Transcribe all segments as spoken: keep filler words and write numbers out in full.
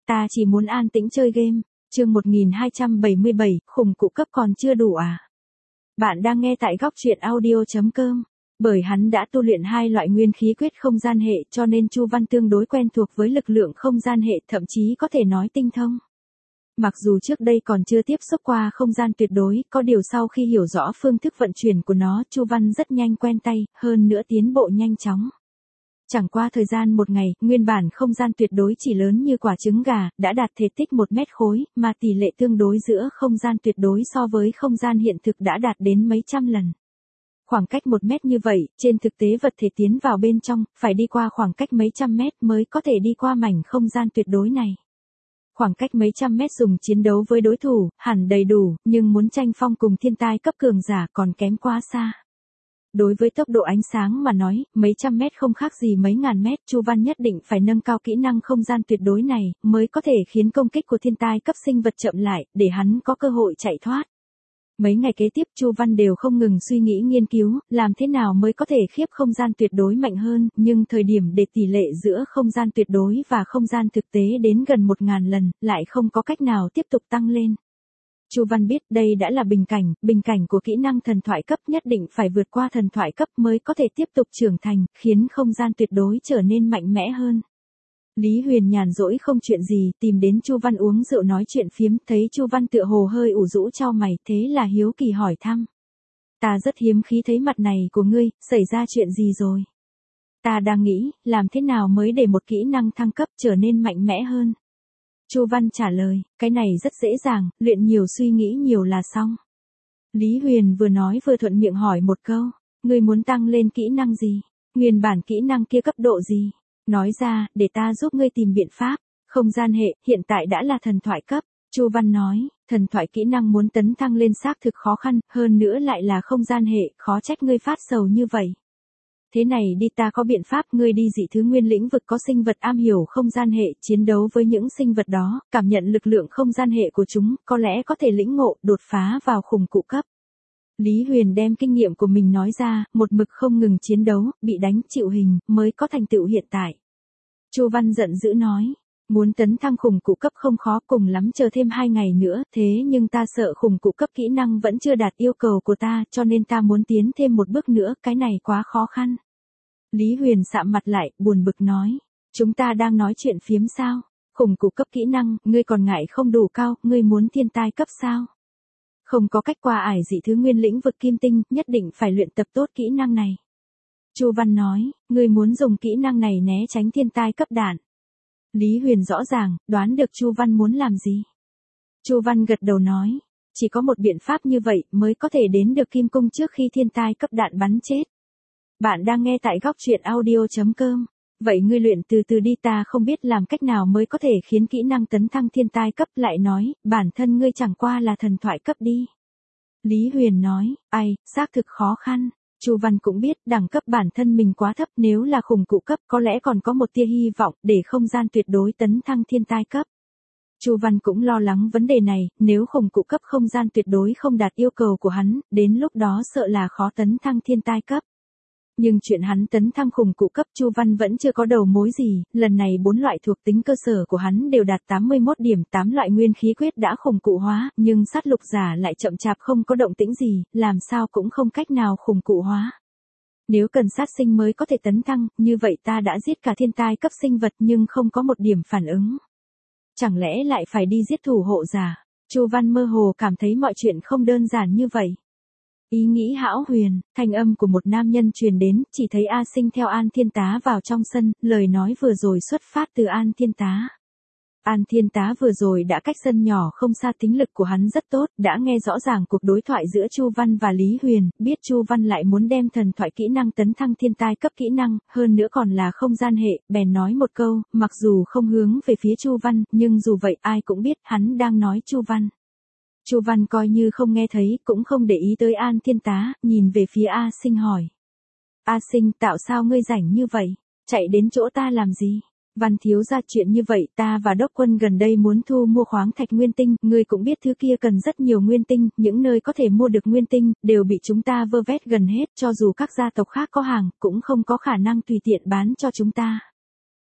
ta chỉ muốn an tĩnh chơi game. Chương một nghìn hai trăm bảy mươi bảy, khủng cụ cấp còn chưa đủ à? Bạn đang nghe tại góc truyện audio chấm com. Bởi hắn đã tu luyện hai loại nguyên khí quyết không gian hệ cho nên Chu Văn tương đối quen thuộc với lực lượng không gian hệ, thậm chí có thể nói tinh thông. Mặc dù trước đây còn chưa tiếp xúc qua không gian tuyệt đối, có điều sau khi hiểu rõ phương thức vận chuyển của nó, Chu Văn rất nhanh quen tay, hơn nữa tiến bộ nhanh chóng. Chẳng qua thời gian một ngày, nguyên bản không gian tuyệt đối chỉ lớn như quả trứng gà, đã đạt thể tích một mét khối, mà tỷ lệ tương đối giữa không gian tuyệt đối so với không gian hiện thực đã đạt đến mấy trăm lần. Khoảng cách một mét như vậy, trên thực tế vật thể tiến vào bên trong, phải đi qua khoảng cách mấy trăm mét mới có thể đi qua mảnh không gian tuyệt đối này. Khoảng cách mấy trăm mét dùng chiến đấu với đối thủ, hẳn đầy đủ, nhưng muốn tranh phong cùng thiên tai cấp cường giả còn kém quá xa. Đối với tốc độ ánh sáng mà nói, mấy trăm mét không khác gì mấy ngàn mét, Chu Văn nhất định phải nâng cao kỹ năng không gian tuyệt đối này, mới có thể khiến công kích của thiên tai cấp sinh vật chậm lại, để hắn có cơ hội chạy thoát. Mấy ngày kế tiếp Chu Văn đều không ngừng suy nghĩ nghiên cứu, làm thế nào mới có thể khiếp không gian tuyệt đối mạnh hơn, nhưng thời điểm để tỷ lệ giữa không gian tuyệt đối và không gian thực tế đến gần một ngàn lần, lại không có cách nào tiếp tục tăng lên. Chu Văn biết đây đã là bình cảnh, bình cảnh của kỹ năng thần thoại cấp, nhất định phải vượt qua thần thoại cấp mới có thể tiếp tục trưởng thành, khiến không gian tuyệt đối trở nên mạnh mẽ hơn. Lý Huyền nhàn rỗi không chuyện gì, tìm đến Chu Văn uống rượu nói chuyện phiếm, thấy Chu Văn tựa hồ hơi ủ rũ chau mày, thế là hiếu kỳ hỏi thăm. Ta rất hiếm khí thấy mặt này của ngươi, xảy ra chuyện gì rồi? Ta đang nghĩ, làm thế nào mới để một kỹ năng thăng cấp trở nên mạnh mẽ hơn? Chu Văn trả lời, cái này rất dễ dàng, luyện nhiều suy nghĩ nhiều là xong. Lý Huyền vừa nói vừa thuận miệng hỏi một câu, ngươi muốn tăng lên kỹ năng gì? Nguyên bản kỹ năng kia cấp độ gì? Nói ra, để ta giúp ngươi tìm biện pháp. Không gian hệ, hiện tại đã là thần thoại cấp. Chu Văn nói, thần thoại kỹ năng muốn tấn thăng lên xác thực khó khăn, hơn nữa lại là không gian hệ, khó trách ngươi phát sầu như vậy. Thế này đi, ta có biện pháp, ngươi đi dị thứ nguyên lĩnh vực có sinh vật am hiểu không gian hệ, chiến đấu với những sinh vật đó, cảm nhận lực lượng không gian hệ của chúng, có lẽ có thể lĩnh ngộ, đột phá vào khủng cụ cấp. Lý Huyền đem kinh nghiệm của mình nói ra, một mực không ngừng chiến đấu, bị đánh chịu hình, mới có thành tựu hiện tại. Chu Văn giận dữ nói, muốn tấn thăng khủng cụ cấp không khó, cùng lắm chờ thêm hai ngày nữa, thế nhưng ta sợ khủng cụ cấp kỹ năng vẫn chưa đạt yêu cầu của ta, cho nên ta muốn tiến thêm một bước nữa, cái này quá khó khăn. Lý Huyền sạm mặt lại, buồn bực nói, chúng ta đang nói chuyện phiếm sao? Khủng cụ cấp kỹ năng, ngươi còn ngại không đủ cao, ngươi muốn thiên tai cấp sao? Không có cách qua ải dị thứ nguyên lĩnh vực kim tinh, nhất định phải luyện tập tốt kỹ năng này. Chu Văn nói, ngươi muốn dùng kỹ năng này né tránh thiên tai cấp đạn. Lý Huyền rõ ràng, đoán được Chu Văn muốn làm gì. Chu Văn gật đầu nói, chỉ có một biện pháp như vậy mới có thể đến được kim cung trước khi thiên tai cấp đạn bắn chết. Bạn đang nghe tại góc truyện audio chấm com. Vậy ngươi luyện từ từ đi, ta không biết làm cách nào mới có thể khiến kỹ năng tấn thăng thiên tai cấp, lại nói, bản thân ngươi chẳng qua là thần thoại cấp đi. Lý Huyền nói, ai, xác thực khó khăn. Chu Văn cũng biết đẳng cấp bản thân mình quá thấp, nếu là khủng cụ cấp có lẽ còn có một tia hy vọng để không gian tuyệt đối tấn thăng thiên tai cấp. Chu Văn cũng lo lắng vấn đề này, nếu khủng cụ cấp không gian tuyệt đối không đạt yêu cầu của hắn, đến lúc đó sợ là khó tấn thăng thiên tai cấp. Nhưng chuyện hắn tấn thăng khủng cụ cấp Chu Văn vẫn chưa có đầu mối gì, lần này bốn loại thuộc tính cơ sở của hắn đều đạt tám mươi mốt điểm, tám loại nguyên khí quyết đã khủng cụ hóa, nhưng sát lục giả lại chậm chạp không có động tĩnh gì, làm sao cũng không cách nào khủng cụ hóa. Nếu cần sát sinh mới có thể tấn thăng, như vậy ta đã giết cả thiên tai cấp sinh vật nhưng không có một điểm phản ứng. Chẳng lẽ lại phải đi giết thủ hộ giả? Chu Văn mơ hồ cảm thấy mọi chuyện không đơn giản như vậy. Ý nghĩ hão huyền, thanh âm của một nam nhân truyền đến, chỉ thấy A Sinh theo An Thiên Tá vào trong sân, lời nói vừa rồi xuất phát từ An Thiên Tá. An Thiên Tá vừa rồi đã cách sân nhỏ không xa, tính lực của hắn rất tốt, đã nghe rõ ràng cuộc đối thoại giữa Chu Văn và Lý Huyền, biết Chu Văn lại muốn đem thần thoại kỹ năng tấn thăng thiên tai cấp kỹ năng, hơn nữa còn là không gian hệ, bèn nói một câu, mặc dù không hướng về phía Chu Văn, nhưng dù vậy ai cũng biết hắn đang nói Chu Văn. Chu Văn coi như không nghe thấy, cũng không để ý tới An Thiên Tá, nhìn về phía A Sinh hỏi. A Sinh, tạo sao ngươi rảnh như vậy? Chạy đến chỗ ta làm gì? Văn thiếu ra chuyện như vậy, ta và Đốc Quân gần đây muốn thu mua khoáng thạch nguyên tinh, ngươi cũng biết thứ kia cần rất nhiều nguyên tinh, những nơi có thể mua được nguyên tinh, đều bị chúng ta vơ vét gần hết, cho dù các gia tộc khác có hàng, cũng không có khả năng tùy tiện bán cho chúng ta.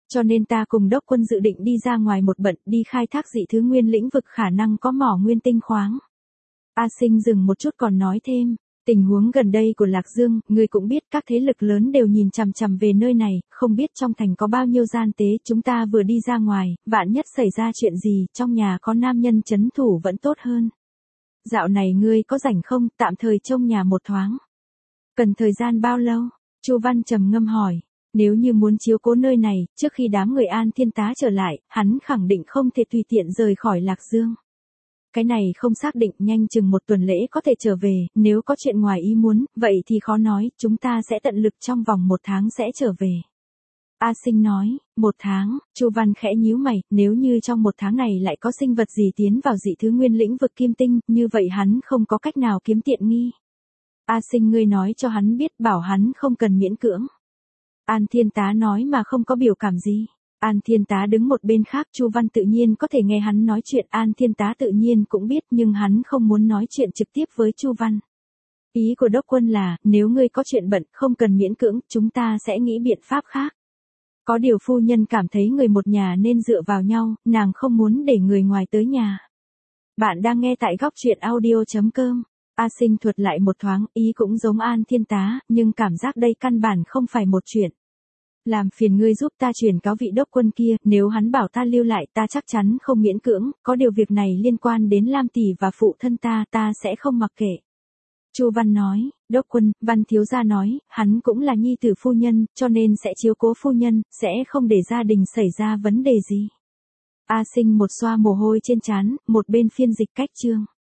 Cho nên ta cùng đốc quân dự định đi ra ngoài một bận đi khai thác dị thứ nguyên lĩnh vực khả năng có mỏ nguyên tinh khoáng. A Sinh dừng một chút còn nói thêm, tình huống gần đây của Lạc Dương, ngươi cũng biết các thế lực lớn đều nhìn chằm chằm về nơi này, không biết trong thành có bao nhiêu gian tế, chúng ta vừa đi ra ngoài, vạn nhất xảy ra chuyện gì, trong nhà có nam nhân trấn thủ vẫn tốt hơn. Dạo này ngươi có rảnh không, tạm thời trông nhà một thoáng. Cần thời gian bao lâu? Chu Văn trầm ngâm hỏi. Nếu như muốn chiếu cố nơi này, trước khi đám người An Thiên Tá trở lại, hắn khẳng định không thể tùy tiện rời khỏi Lạc Dương. Cái này không xác định, nhanh chừng một tuần lễ có thể trở về, nếu có chuyện ngoài ý muốn, vậy thì khó nói, chúng ta sẽ tận lực trong vòng một tháng sẽ trở về. A Sinh nói, một tháng, Chu Văn khẽ nhíu mày, nếu như trong một tháng này lại có sinh vật gì tiến vào dị thứ nguyên lĩnh vực kim tinh, như vậy hắn không có cách nào kiếm tiện nghi. A Sinh ngươi nói cho hắn biết, bảo hắn không cần miễn cưỡng. An Thiên Tá nói mà không có biểu cảm gì. An Thiên Tá đứng một bên khác, Chu Văn tự nhiên có thể nghe hắn nói chuyện, An Thiên Tá tự nhiên cũng biết nhưng hắn không muốn nói chuyện trực tiếp với Chu Văn. Ý của đốc quân là, nếu ngươi có chuyện bận, không cần miễn cưỡng, chúng ta sẽ nghĩ biện pháp khác. Có điều phu nhân cảm thấy người một nhà nên dựa vào nhau, nàng không muốn để người ngoài tới nhà. Bạn đang nghe tại góc truyện audio chấm com. A Sinh thuật lại một thoáng, ý cũng giống An Thiên Tá, nhưng cảm giác đây căn bản không phải một chuyện. Làm phiền ngươi giúp ta truyền cáo vị đốc quân kia, nếu hắn bảo ta lưu lại ta chắc chắn không miễn cưỡng, có điều việc này liên quan đến Lam tỷ và phụ thân ta, ta sẽ không mặc kệ. Chu Văn nói, đốc quân, Văn thiếu gia nói, hắn cũng là nhi tử phu nhân, cho nên sẽ chiếu cố phu nhân, sẽ không để gia đình xảy ra vấn đề gì. A Sinh một xoa mồ hôi trên trán, một bên phiên dịch cách chương.